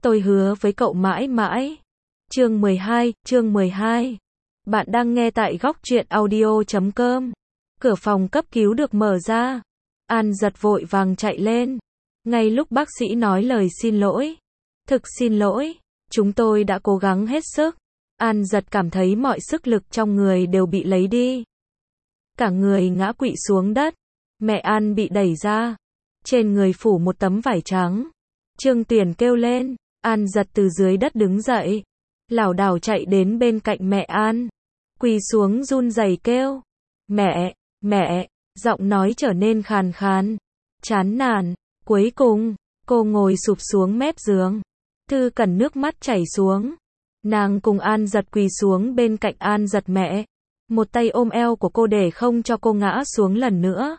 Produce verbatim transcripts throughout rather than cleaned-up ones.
Tôi hứa với cậu mãi mãi. Chương mười hai, chương mười hai. Bạn đang nghe tại góc truyện audio chấm com. Cửa phòng cấp cứu được mở ra. An giật vội vàng chạy lên. Ngay lúc bác sĩ nói lời xin lỗi. Thực xin lỗi, chúng tôi đã cố gắng hết sức. An giật cảm thấy mọi sức lực trong người đều bị lấy đi. Cả người ngã quỵ xuống đất. Mẹ An bị đẩy ra. Trên người phủ một tấm vải trắng. Trương Tuyển kêu lên. An giật từ dưới đất đứng dậy. Lảo đảo chạy đến bên cạnh mẹ An. Quỳ xuống run rẩy kêu. Mẹ, mẹ, giọng nói trở nên khàn khàn. Chán nản. Cuối cùng, cô ngồi sụp xuống mép giường. Thư Cẩn nước mắt chảy xuống. Nàng cùng An giật quỳ xuống bên cạnh An giật mẹ. Một tay ôm eo của cô để không cho cô ngã xuống lần nữa.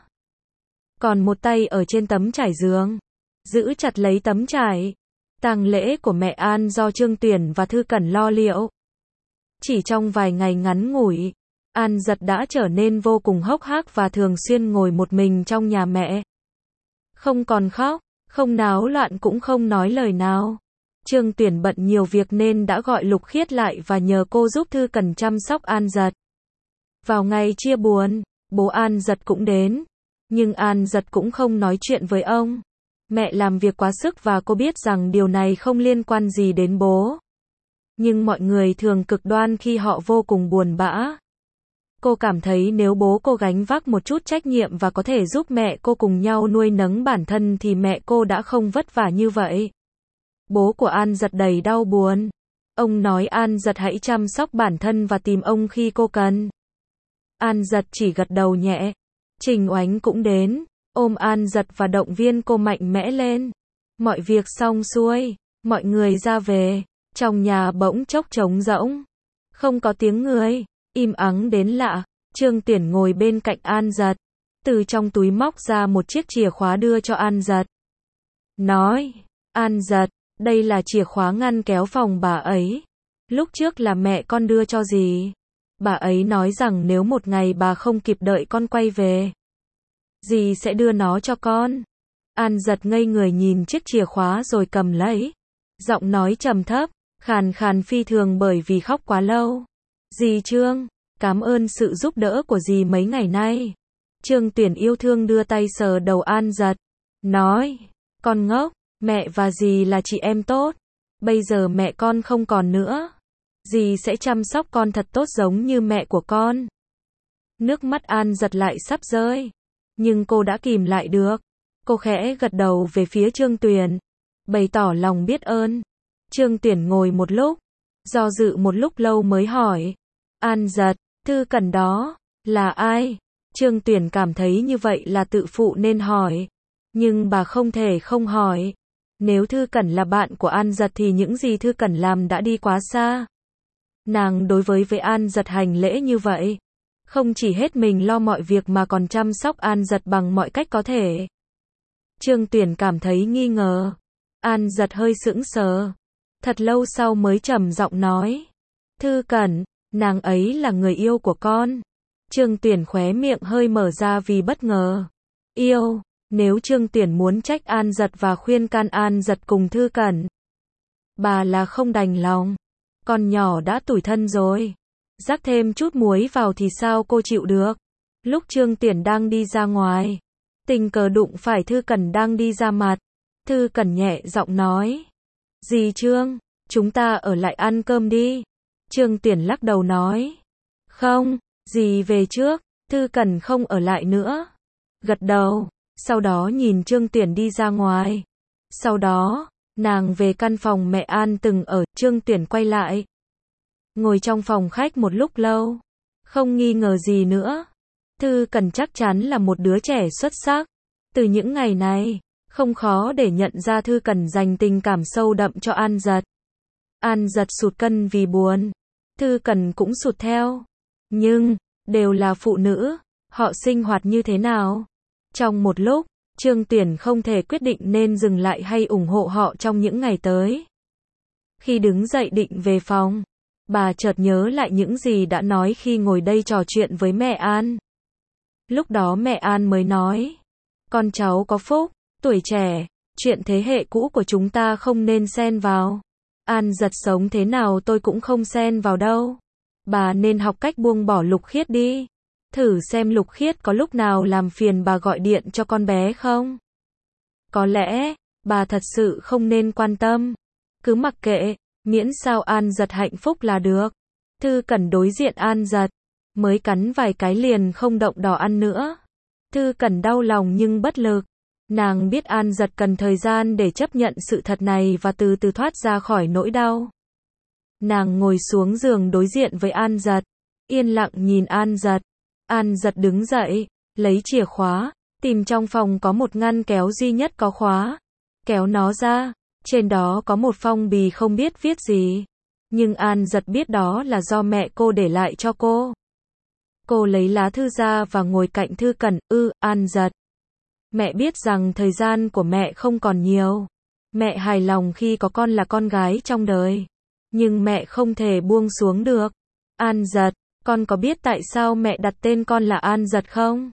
Còn một tay ở trên tấm trải giường. Giữ chặt lấy tấm trải. Tang lễ của mẹ An do Trương Tuyển và Thư Cẩn lo liệu. Chỉ trong vài ngày ngắn ngủi, An giật đã trở nên vô cùng hốc hác và thường xuyên ngồi một mình trong nhà mẹ. Không còn khóc, không náo loạn cũng không nói lời nào. Trương Tuyển bận nhiều việc nên đã gọi Lục Khiết lại và nhờ cô giúp Thư Cẩn chăm sóc An giật. Vào ngày chia buồn, bố An giật cũng đến. Nhưng An giật cũng không nói chuyện với ông. Mẹ làm việc quá sức và cô biết rằng điều này không liên quan gì đến bố. Nhưng mọi người thường cực đoan khi họ vô cùng buồn bã. Cô cảm thấy nếu bố cô gánh vác một chút trách nhiệm và có thể giúp mẹ cô cùng nhau nuôi nấng bản thân thì mẹ cô đã không vất vả như vậy. Bố của An giật đầy đau buồn. Ông nói An giật hãy chăm sóc bản thân và tìm ông khi cô cần. An giật chỉ gật đầu nhẹ. Trình Oánh cũng đến, ôm An giật và động viên cô mạnh mẽ lên. Mọi việc xong xuôi, mọi người ra về, trong nhà bỗng chốc trống rỗng. Không có tiếng người, im ắng đến lạ. Trương Tuyển ngồi bên cạnh An giật, từ trong túi móc ra một chiếc chìa khóa đưa cho An giật. Nói, An giật, đây là chìa khóa ngăn kéo phòng bà ấy. Lúc trước là mẹ con đưa cho dì. Bà ấy nói rằng nếu một ngày bà không kịp đợi con quay về, dì sẽ đưa nó cho con. An giật ngây người nhìn chiếc chìa khóa rồi cầm lấy. Giọng nói trầm thấp, khàn khàn phi thường bởi vì khóc quá lâu. Dì Trương, cảm ơn sự giúp đỡ của dì mấy ngày nay. Trương Tuyển yêu thương đưa tay sờ đầu An giật. Nói, con ngốc, mẹ và dì là chị em tốt. Bây giờ mẹ con không còn nữa. Dì sẽ chăm sóc con thật tốt giống như mẹ của con. Nước mắt An giật lại sắp rơi. Nhưng cô đã kìm lại được. Cô khẽ gật đầu về phía Trương Tuyển. Bày tỏ lòng biết ơn. Trương Tuyển ngồi một lúc. Do dự một lúc lâu mới hỏi. An giật, Thư Cẩn đó, là ai? Trương Tuyển cảm thấy như vậy là tự phụ nên hỏi. Nhưng bà không thể không hỏi. Nếu Thư Cẩn là bạn của An giật thì những gì Thư Cẩn làm đã đi quá xa. Nàng đối với với An giật hành lễ như vậy. Không chỉ hết mình lo mọi việc mà còn chăm sóc An giật bằng mọi cách có thể. Trương Tuyển cảm thấy nghi ngờ. An giật hơi sững sờ. Thật lâu sau mới trầm giọng nói. Thư Cẩn, nàng ấy là người yêu của con. Trương Tuyển khóe miệng hơi mở ra vì bất ngờ. Yêu, nếu Trương Tuyển muốn trách An giật và khuyên can An giật cùng Thư Cẩn. Bà là không đành lòng. Con nhỏ đã tủi thân rồi. Rắc thêm chút muối vào thì sao cô chịu được. Lúc Trương Tuyển đang đi ra ngoài, tình cờ đụng phải Thư Cẩn đang đi ra mặt. Thư Cẩn nhẹ giọng nói. Dì Trương, chúng ta ở lại ăn cơm đi. Trương Tuyển lắc đầu nói. Không, dì về trước. Thư Cẩn không ở lại nữa. Gật đầu, sau đó nhìn Trương Tuyển đi ra ngoài. Sau đó, nàng về căn phòng mẹ An từng ở. Trương Tuyển quay lại. Ngồi trong phòng khách một lúc lâu. Không nghi ngờ gì nữa. Thư Cẩn chắc chắn là một đứa trẻ xuất sắc. Từ những ngày này, không khó để nhận ra Thư Cẩn dành tình cảm sâu đậm cho An giật. An giật sụt cân vì buồn. Thư Cẩn cũng sụt theo. Nhưng, đều là phụ nữ. Họ sinh hoạt như thế nào? Trong một lúc, Trương Tuyển không thể quyết định nên dừng lại hay ủng hộ họ trong những ngày tới. Khi đứng dậy định về phòng, bà chợt nhớ lại những gì đã nói khi ngồi đây trò chuyện với mẹ An. Lúc đó mẹ An mới nói. Con cháu có phúc, tuổi trẻ, Chuyện thế hệ cũ của chúng ta không nên xen vào. An Giật sống thế nào tôi cũng không xen vào đâu. Bà nên học cách buông bỏ Lục Khiết đi. Thử xem Lục Khiết có lúc nào làm phiền bà gọi điện cho con bé không? Có lẽ, bà thật sự không nên quan tâm. Cứ mặc kệ, miễn sao An Giật hạnh phúc là được. Thư Cẩn đối diện An Giật, mới cắn vài cái liền không động đỏ ăn nữa. Thư Cẩn đau lòng nhưng bất lực. Nàng biết An Giật cần thời gian để chấp nhận sự thật này và từ từ thoát ra khỏi nỗi đau. Nàng ngồi xuống giường đối diện với An Giật, yên lặng nhìn An Giật. An Giật đứng dậy, lấy chìa khóa, tìm trong phòng có một ngăn kéo duy nhất có khóa. Kéo nó ra, trên đó có một phong bì không biết viết gì. Nhưng An Giật biết đó là do mẹ cô để lại cho cô. Cô lấy lá thư ra và ngồi cạnh Thư Cẩn. Ư, An Giật. Mẹ biết rằng thời gian của mẹ không còn nhiều. Mẹ hài lòng khi có con là con gái trong đời. Nhưng mẹ không thể buông xuống được. An Giật, con có biết tại sao mẹ đặt tên con là An Giật không?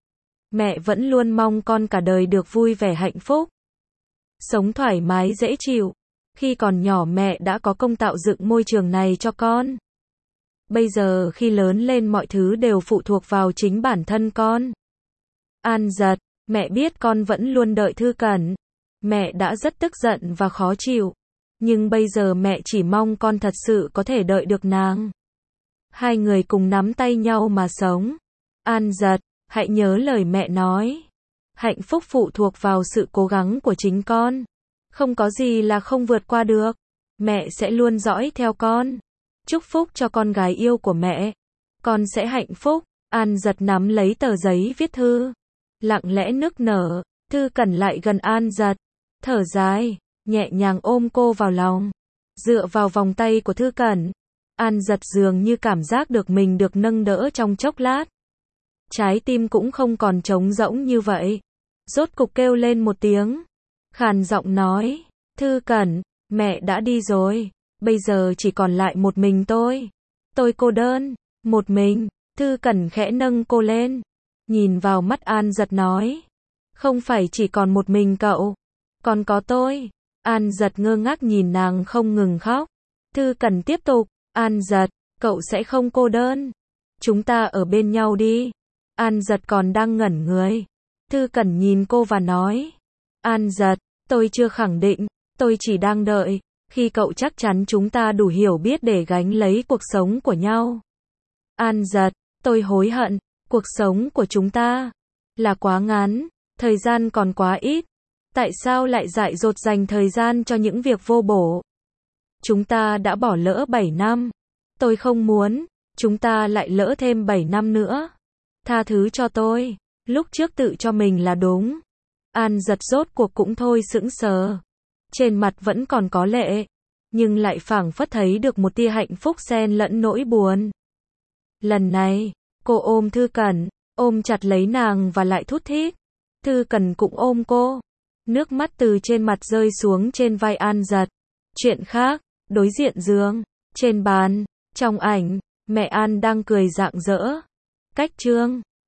Mẹ vẫn luôn mong con cả đời được vui vẻ hạnh phúc. Sống thoải mái dễ chịu. Khi còn nhỏ mẹ đã có công tạo dựng môi trường này cho con. Bây giờ khi lớn lên mọi thứ đều phụ thuộc vào chính bản thân con. An Giật, mẹ biết con vẫn luôn đợi Thư Cẩn. Mẹ đã rất tức giận và khó chịu. Nhưng bây giờ mẹ chỉ mong con thật sự có thể đợi được nàng. Hai người cùng nắm tay nhau mà sống. An Giật, hãy nhớ lời mẹ nói. Hạnh phúc phụ thuộc vào sự cố gắng của chính con. Không có gì là không vượt qua được. Mẹ sẽ luôn dõi theo con. Chúc phúc cho con gái yêu của mẹ. Con sẽ hạnh phúc. An Giật nắm lấy tờ giấy viết thư. Lặng lẽ nức nở. Thư Cẩn lại gần An Giật. Thở dài. Nhẹ nhàng ôm cô vào lòng. Dựa vào vòng tay của Thư Cẩn. An Giật dường như cảm giác được mình được nâng đỡ trong chốc lát. Trái tim cũng không còn trống rỗng như vậy. Rốt cục kêu lên một tiếng. Khàn giọng nói. Thư Cẩn, mẹ đã đi rồi. Bây giờ chỉ còn lại một mình tôi. Tôi cô đơn. Một mình. Thư Cẩn khẽ nâng cô lên. Nhìn vào mắt An Giật nói. Không phải chỉ còn một mình cậu. Còn có tôi. An Giật ngơ ngác nhìn nàng không ngừng khóc. Thư Cẩn tiếp tục. An Giật, cậu sẽ không cô đơn. Chúng ta ở bên nhau đi. An Giật còn đang ngẩn người. Thư Cẩn nhìn cô và nói. An Giật, tôi chưa khẳng định. Tôi chỉ đang đợi. Khi cậu chắc chắn chúng ta đủ hiểu biết để gánh lấy cuộc sống của nhau. An Giật, tôi hối hận. Cuộc sống của chúng ta là quá ngắn. Thời gian còn quá ít. Tại sao lại dại dột dành thời gian cho những việc vô bổ? Chúng ta đã bỏ lỡ bảy năm. Tôi không muốn. Chúng ta lại lỡ thêm bảy năm nữa. Tha thứ cho tôi. Lúc trước tự cho mình là đúng. An Giật rốt cuộc cũng thôi sững sờ. Trên mặt vẫn còn có lệ. Nhưng lại phảng phất thấy được một tia hạnh phúc xen lẫn nỗi buồn. Lần này, cô ôm Thư Cẩn. Ôm chặt lấy nàng và lại thút thít. Thư Cẩn cũng ôm cô. Nước mắt từ trên mặt rơi xuống trên vai An Giật. Chuyện khác, đối diện giường. Trên bàn, trong ảnh, mẹ An đang cười rạng rỡ. Cách chương